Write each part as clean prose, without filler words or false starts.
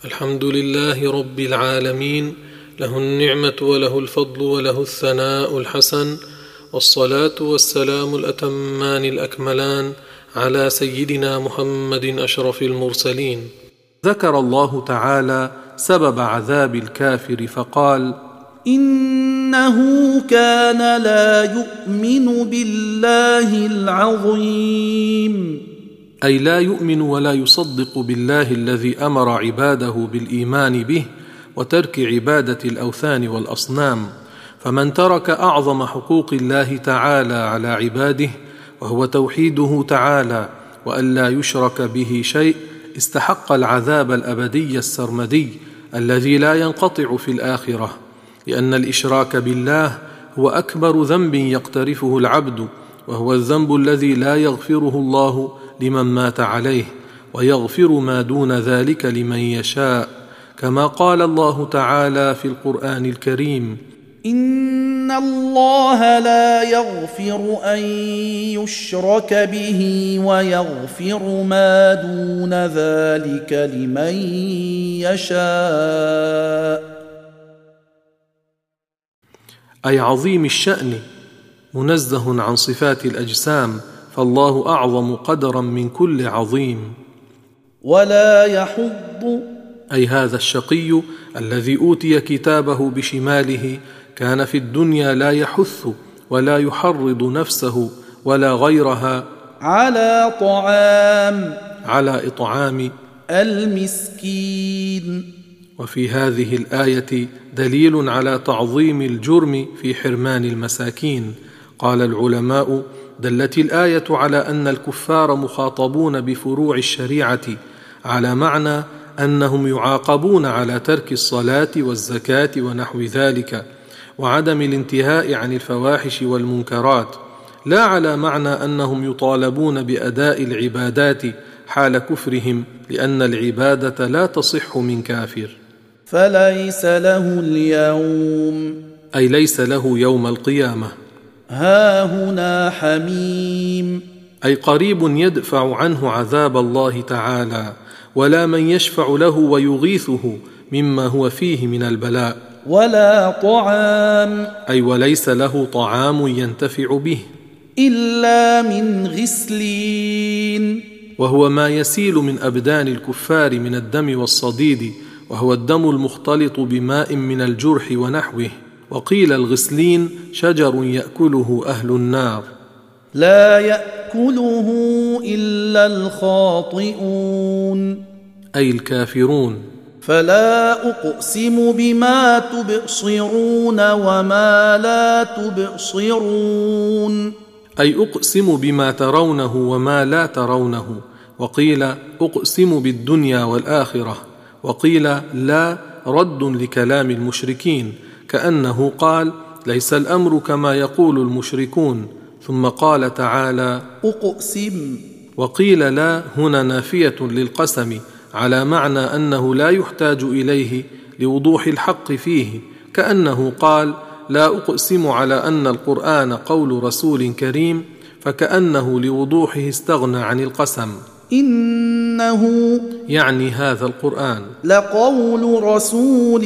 الحمد لله رب العالمين، له النعمة وله الفضل وله الثناء الحسن، والصلاة والسلام الأتمان الأكملان على سيدنا محمد أشرف المرسلين. ذكر الله تعالى سبب عذاب الكافر فقال: إنه كان لا يؤمن بالله العظيم، أي لا يؤمن ولا يصدق بالله الذي أمر عباده بالإيمان به وترك عبادة الأوثان والأصنام. فمن ترك أعظم حقوق الله تعالى على عباده وهو توحيده تعالى وأن لا يشرك به شيء استحق العذاب الأبدي السرمدي الذي لا ينقطع في الآخرة، لأن الإشراك بالله هو أكبر ذنب يقترفه العبد، وهو الذنب الذي لا يغفره الله لمن مات عليه، ويغفر ما دون ذلك لمن يشاء، كما قال الله تعالى في القرآن الكريم: إن الله لا يغفر أن يشرك به ويغفر ما دون ذلك لمن يشاء. أي عظيم الشأن منزه عن صفات الأجسام، فالله أعظم قدرا من كل عظيم. ولا يحض، أي هذا الشقي الذي أوتي كتابه بشماله كان في الدنيا لا يحث ولا يحرض نفسه ولا غيرها على إطعام المسكين. وفي هذه الآية دليل على تعظيم الجرم في حرمان المساكين. قال العلماء: دلت الآية على أن الكفار مخاطبون بفروع الشريعة على معنى أنهم يعاقبون على ترك الصلاة والزكاة ونحو ذلك وعدم الانتهاء عن الفواحش والمنكرات، لا على معنى أنهم يطالبون بأداء العبادات حال كفرهم، لأن العبادة لا تصح من كافر. فليس له اليوم، أي ليس له يوم القيامة، هاهنا حميم، أي قريب يدفع عنه عذاب الله تعالى، ولا من يشفع له ويغيثه مما هو فيه من البلاء. ولا طعام، أي وليس له طعام ينتفع به إلا من غسلين، وهو ما يسيل من أبدان الكفار من الدم والصديد، وهو الدم المختلط بماء من الجرح ونحوه. وقيل الغسلين شجر يأكله أهل النار، لا يأكله إلا الخاطئون، أي الكافرون. فلا أقسم بما تبصرون وما لا تبصرون، أي أقسم بما ترونه وما لا ترونه. وقيل أقسم بالدنيا والآخرة، وقيل لا رد لكلام المشركين، كأنه قال: ليس الأمر كما يقول المشركون، ثم قال تعالى: أقسم. وقيل لا هنا نافية للقسم على معنى أنه لا يحتاج إليه لوضوح الحق فيه، كأنه قال: لا أقسم على أن القرآن قول رسول كريم، فكأنه لوضوحه استغنى عن القسم. إنه يعني هذا القرآن لقول رسول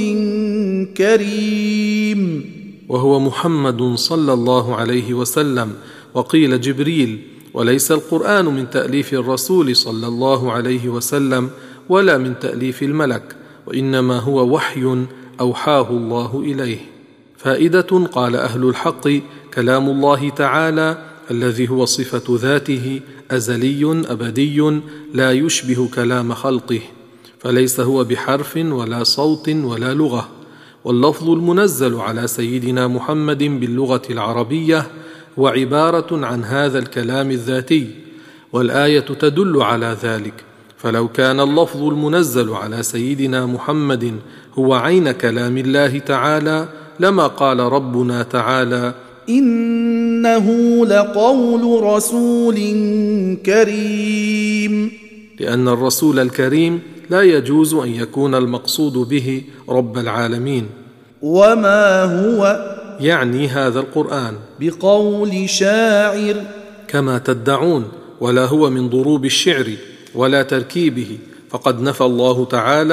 كريم، وهو محمد صلى الله عليه وسلم. وقيل جبريل، وليس القرآن من تأليف الرسول صلى الله عليه وسلم ولا من تأليف الملك، وإنما هو وحي أوحاه الله إليه. فائدة: قال أهل الحق: كلام الله تعالى الذي هو صفة ذاته أزلي أبدي لا يشبه كلام خلقه، فليس هو بحرف ولا صوت ولا لغة. واللفظ المنزل على سيدنا محمد باللغة العربية هو عبارة عن هذا الكلام الذاتي، والآية تدل على ذلك. فلو كان اللفظ المنزل على سيدنا محمد هو عين كلام الله تعالى لما قال ربنا تعالى: إنه لقول رسول كريم، لأن الرسول الكريم لا يجوز أن يكون المقصود به رب العالمين. وما هو، يعني هذا القرآن، بقول شاعر كما تدعون، ولا هو من ضروب الشعر ولا تركيبه، فقد نفى الله تعالى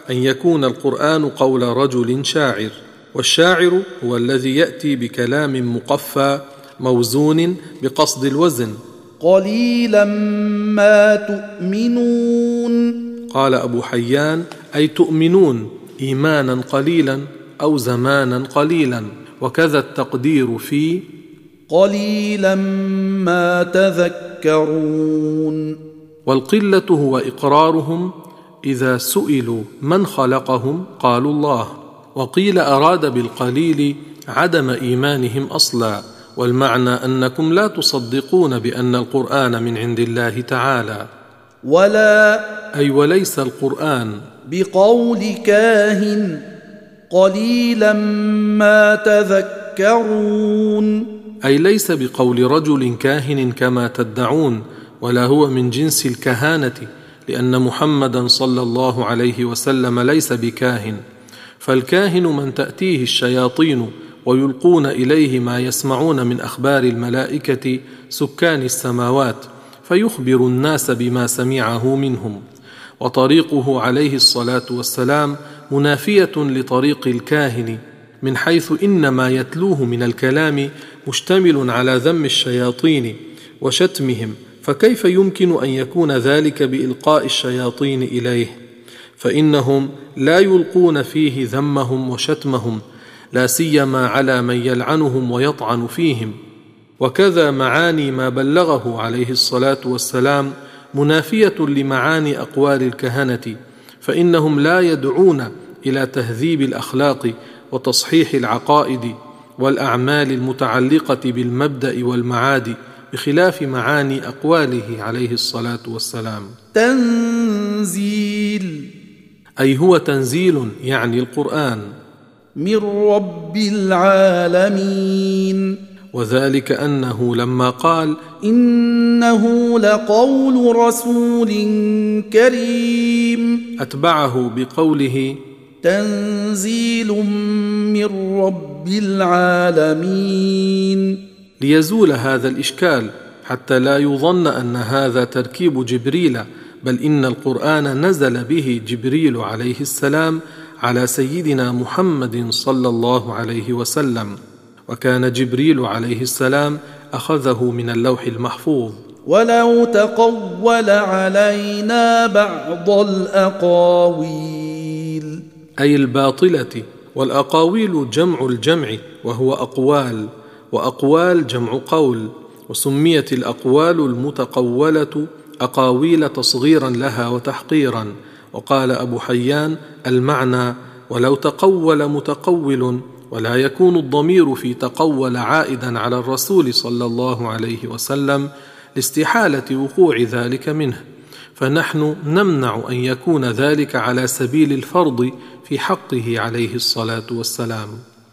أن يكون القرآن قول رجل شاعر، والشاعر هو الذي يأتي بكلام مقفى موزون بقصد الوزن. قليلا ما تؤمنون. قال أبو حيان: أي تؤمنون إيمانا قليلا أو زمانا قليلا. وكذا التقدير في قليلا ما تذكرون. والقلة هو إقرارهم إذا سئلوا من خلقهم قالوا الله. وقيل أراد بالقليل عدم إيمانهم أصلا، والمعنى أنكم لا تصدقون بأن القرآن من عند الله تعالى. ولا أي وليس القرآن بقول كاهن قليلا ما تذكرون، أي ليس بقول رجل كاهن كما تدعون، ولا هو من جنس الكهانة، لأن محمدا صلى الله عليه وسلم ليس بكاهن. فالكاهن من تأتيه الشياطين ويلقون إليه ما يسمعون من أخبار الملائكة سكان السماوات، فيخبر الناس بما سمعه منهم. وطريقه عليه الصلاة والسلام منافية لطريق الكاهن، من حيث إن ما يتلوه من الكلام مشتمل على ذم الشياطين وشتمهم، فكيف يمكن أن يكون ذلك بإلقاء الشياطين إليه؟ فإنهم لا يلقون فيه ذمهم وشتمهم، لا سيما على من يلعنهم ويطعن فيهم. وكذا معاني ما بلغه عليه الصلاة والسلام منافية لمعاني أقوال الكهنة، فإنهم لا يدعون إلى تهذيب الأخلاق وتصحيح العقائد والأعمال المتعلقة بالمبدأ والمعاد، بخلاف معاني أقواله عليه الصلاة والسلام. تنزيل أي هو تنزيل يعني القرآن من رب العالمين، وذلك أنه لما قال إنه لقول رسول كريم أتبعه بقوله تنزيل من رب العالمين، ليزول هذا الإشكال، حتى لا يظن أن هذا تركيب جبريل، بل إن القرآن نزل به جبريل عليه السلام على سيدنا محمد صلى الله عليه وسلم، وكان جبريل عليه السلام أخذه من اللوح المحفوظ. ولو تقول علينا بعض الأقاويل أي الباطلة، والأقاويل جمع الجمع وهو أقوال، وأقوال جمع قول، وسميت الأقوال المتقولة أقاويل تصغيرا لها وتحقيرا. وقال أبو حيان المعنى ولو تقول متقول، ولا يكون الضمير في تقول عائدا على الرسول صلى الله عليه وسلم لاستحالة وقوع ذلك منه، فنحن نمنع أن يكون ذلك على سبيل الفرض في حقه عليه الصلاة والسلام.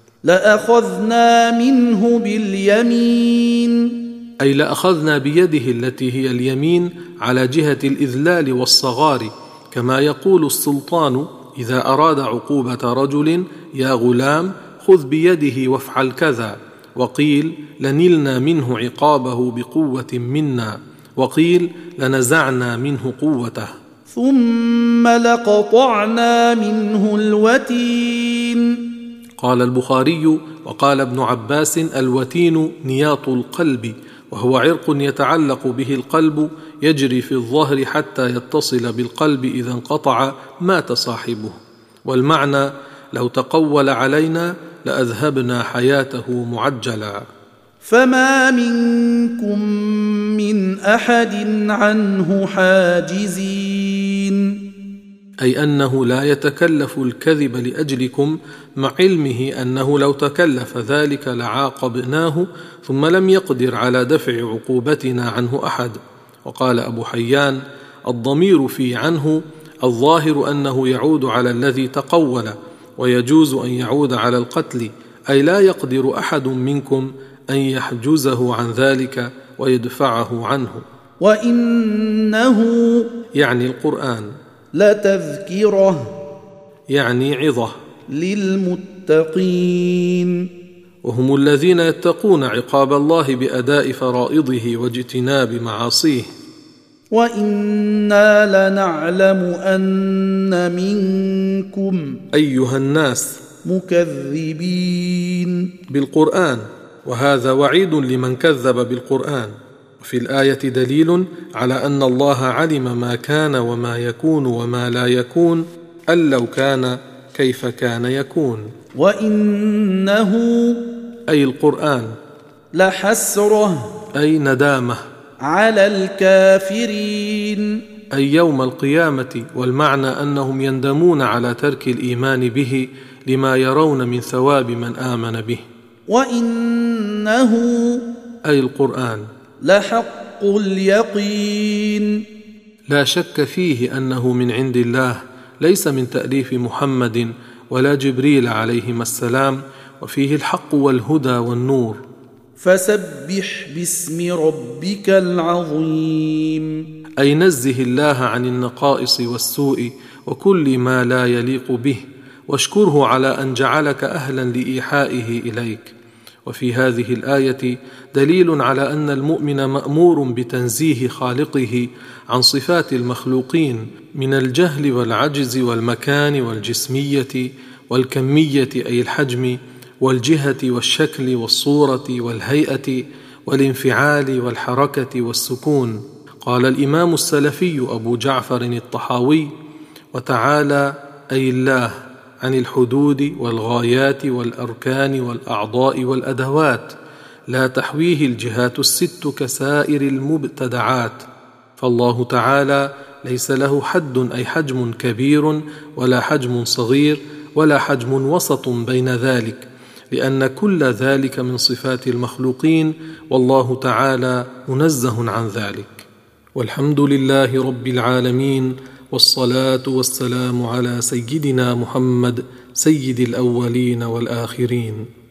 لأخذنا منه باليمين، أي لأخذنا بيده التي هي اليمين على جهة الإذلال والصغار، كما يقول السلطان إذا أراد عقوبة رجل يا غلام خذ بيده وافعل كذا، وقيل لنلنا منه عقابه بقوة منا، وقيل لنزعنا منه قوته. ثم لقطعنا منه الوتين. قال البخاري وقال ابن عباس الوتين نياط القلب، وهو عرق يتعلق به القلب يجري في الظهر حتى يتصل بالقلب، إذا انقطع مات صاحبه. والمعنى لو تقول علينا لأذهبنا حياته معجلا. فما منكم من أحد عنه حاجزين، أي أنه لا يتكلف الكذب لأجلكم، مع علمه أنه لو تكلف ذلك لعاقبناه، ثم لم يقدر على دفع عقوبتنا عنه أحد. وقال أبو حيان الضمير في عنه الظاهر أنه يعود على الذي تقول، ويجوز أن يعود على القتل، أي لا يقدر أحد منكم أن يحجزه عن ذلك ويدفعه عنه. وإنه يعني القرآن لتذكرة يعني عظة للمتقين، وهم الذين يتقون عقاب الله بأداء فرائضه واجتناب معاصيه. وإنا لنعلم أن منكم أيها الناس مكذبين بالقرآن، وهذا وعيد لمن كذب بالقرآن. وفي الآية دليل على أن الله علم ما كان وما يكون وما لا يكون، أن لو كان كيف كان يكون. وإنه أي القرآن لحسرة أي ندامة على الكافرين أي يوم القيامة، والمعنى أنهم يندمون على ترك الإيمان به لما يرون من ثواب من آمن به. وإنه أي القرآن لحق اليقين لا شك فيه أنه من عند الله، ليس من تأليف محمد ولا جبريل عليهما السلام، وفيه الحق والهدى والنور. فسبح باسم ربك العظيم أي نزه الله عن النقائص والسوء وكل ما لا يليق به، واشكره على أن جعلك أهلا لإيحائه إليك. وفي هذه الآية دليل على أن المؤمن مأمور بتنزيه خالقه عن صفات المخلوقين من الجهل والعجز والمكان والجسمية والكمية أي الحجم والجهة والشكل والصورة والهيئة والانفعال والحركة والسكون. قال الإمام السلفي أبو جعفر الطحاوي: وتعالى أي الله عن الحدود والغايات والأركان والأعضاء والأدوات، لا تحويه الجهات الست كسائر المبتدعات. فالله تعالى ليس له حد أي حجم كبير ولا حجم صغير ولا حجم وسط بين ذلك، لأن كل ذلك من صفات المخلوقين، والله تعالى منزه عن ذلك. والحمد لله رب العالمين، والصلاة والسلام على سيدنا محمد سيد الأولين والآخرين.